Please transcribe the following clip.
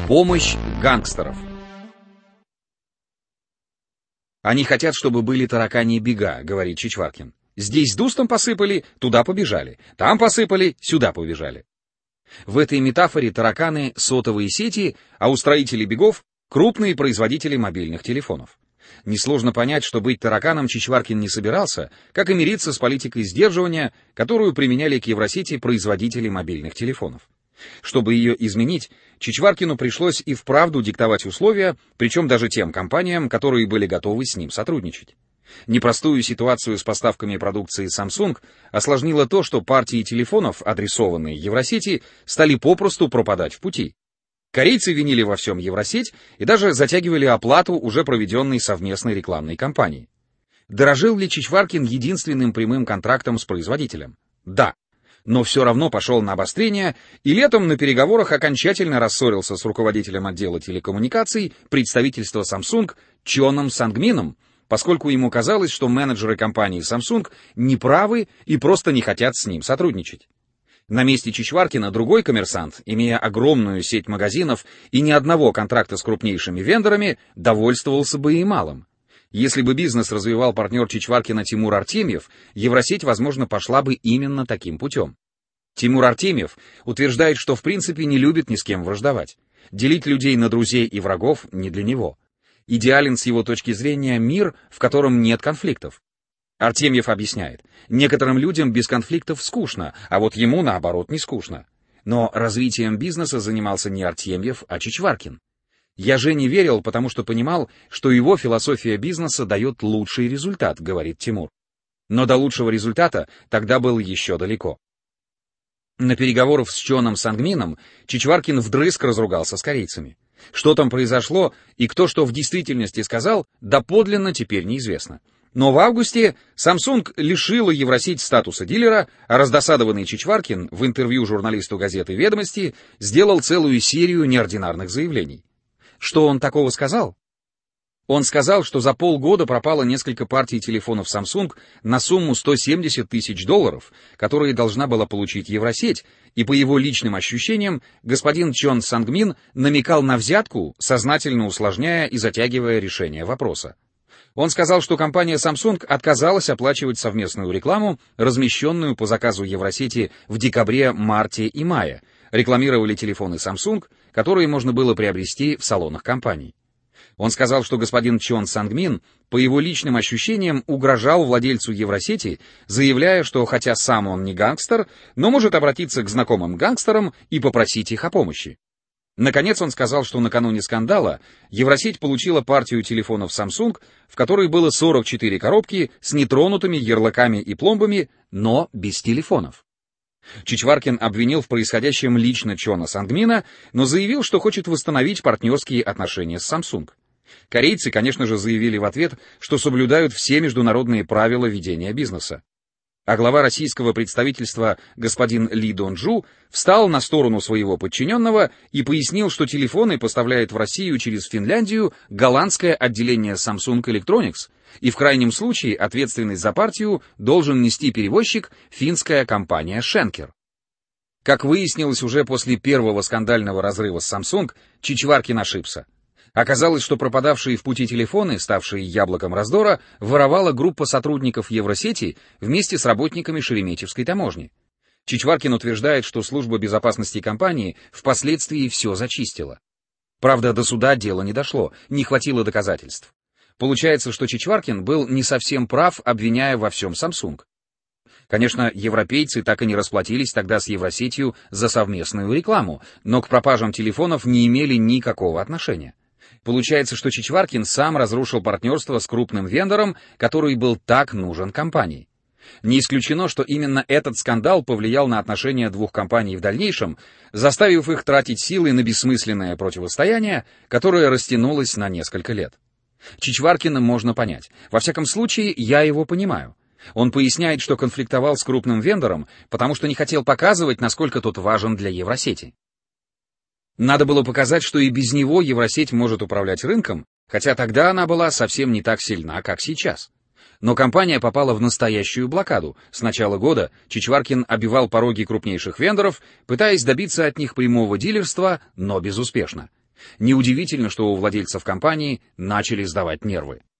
Помощь гангстеров. «Они хотят, чтобы были таракани бега», — говорит Чичваркин. «Здесь дустом посыпали, туда побежали. Там посыпали, сюда побежали». В этой метафоре тараканы — сотовые сети, а устроители бегов — крупные производители мобильных телефонов. Несложно понять, что быть тараканом Чичваркин не собирался, как и мириться с политикой сдерживания, которую применяли к Евросети производители мобильных телефонов. Чтобы ее изменить, Чичваркину пришлось и вправду диктовать условия, причем даже тем компаниям, которые были готовы с ним сотрудничать. Непростую ситуацию с поставками продукции Samsung осложнило то, что партии телефонов, адресованные Евросети, стали попросту пропадать в пути. Корейцы винили во всем Евросеть и даже затягивали оплату уже проведенной совместной рекламной кампании. Дорожил ли Чичваркин единственным прямым контрактом с производителем? Да. Но все равно пошел на обострение и летом на переговорах окончательно рассорился с руководителем отдела телекоммуникаций представительства Samsung Чоном Сангмином, поскольку ему казалось, что менеджеры компании Samsung неправы и просто не хотят с ним сотрудничать. На месте Чичваркина другой коммерсант, имея огромную сеть магазинов и ни одного контракта с крупнейшими вендорами, довольствовался бы и малым. Если бы бизнес развивал партнер Чичваркина Тимур Артемьев, Евросеть, возможно, пошла бы именно таким путем. Тимур Артемьев утверждает, что в принципе не любит ни с кем враждовать. Делить людей на друзей и врагов не для него. Идеален с его точки зрения мир, в котором нет конфликтов. Артемьев объясняет, некоторым людям без конфликтов скучно, а вот ему, наоборот, не скучно. Но развитием бизнеса занимался не Артемьев, а Чичваркин. «Я Жене верил, потому что понимал, что его философия бизнеса дает лучший результат», — говорит Тимур. Но до лучшего результата тогда было еще далеко. На переговорах с Чоном Сангмином Чичваркин вдрызг разругался с корейцами. Что там произошло и кто что в действительности сказал, доподлинно теперь неизвестно. Но в августе Samsung лишила Евросеть статуса дилера, а раздосадованный Чичваркин в интервью журналисту газеты «Ведомости» сделал целую серию неординарных заявлений. Что он такого сказал? Он сказал, что за полгода пропало несколько партий телефонов Samsung на сумму $170 тысяч, которые должна была получить Евросеть, и по его личным ощущениям господин Чон Сангмин намекал на взятку, сознательно усложняя и затягивая решение вопроса. Он сказал, что компания Samsung отказалась оплачивать совместную рекламу, размещенную по заказу Евросети в декабре, марте и мае. Рекламировали телефоны Samsung, которые можно было приобрести в салонах компаний. Он сказал, что господин Чон Сангмин, по его личным ощущениям, угрожал владельцу Евросети, заявляя, что хотя сам он не гангстер, но может обратиться к знакомым гангстерам и попросить их о помощи. Наконец он сказал, что накануне скандала Евросеть получила партию телефонов Samsung, в которой было 44 коробки с нетронутыми ярлыками и пломбами, но без телефонов. Чичваркин обвинил в происходящем лично Чона Сангмина, но заявил, что хочет восстановить партнерские отношения с Samsung. Корейцы, конечно же, заявили в ответ, что соблюдают все международные правила ведения бизнеса. А глава российского представительства господин Ли Донджу встал на сторону своего подчиненного и пояснил, что телефоны поставляет в Россию через Финляндию голландское отделение Samsung Electronics, и в крайнем случае ответственность за партию должен нести перевозчик, финская компания Schenker. Как выяснилось уже после первого скандального разрыва с Samsung, Чичваркин ошибся. Оказалось, что пропадавшие в пути телефоны, ставшие яблоком раздора, воровала группа сотрудников Евросети вместе с работниками Шереметьевской таможни. Чичваркин утверждает, что служба безопасности компании впоследствии все зачистила. Правда, до суда дело не дошло, не хватило доказательств. Получается, что Чичваркин был не совсем прав, обвиняя во всем Samsung. Конечно, европейцы так и не расплатились тогда с Евросетью за совместную рекламу, но к пропажам телефонов не имели никакого отношения. Получается, что Чичваркин сам разрушил партнерство с крупным вендором, который был так нужен компании. Не исключено, что именно этот скандал повлиял на отношения двух компаний в дальнейшем, заставив их тратить силы на бессмысленное противостояние, которое растянулось на несколько лет. Чичваркина можно понять. Во всяком случае, я его понимаю. Он поясняет, что конфликтовал с крупным вендором, потому что не хотел показывать, насколько тот важен для Евросети. Надо было показать, что и без него Евросеть может управлять рынком, хотя тогда она была совсем не так сильна, как сейчас. Но компания попала в настоящую блокаду. С начала года Чичваркин обивал пороги крупнейших вендоров, пытаясь добиться от них прямого дилерства, но безуспешно. Неудивительно, что у владельцев компании начали сдавать нервы.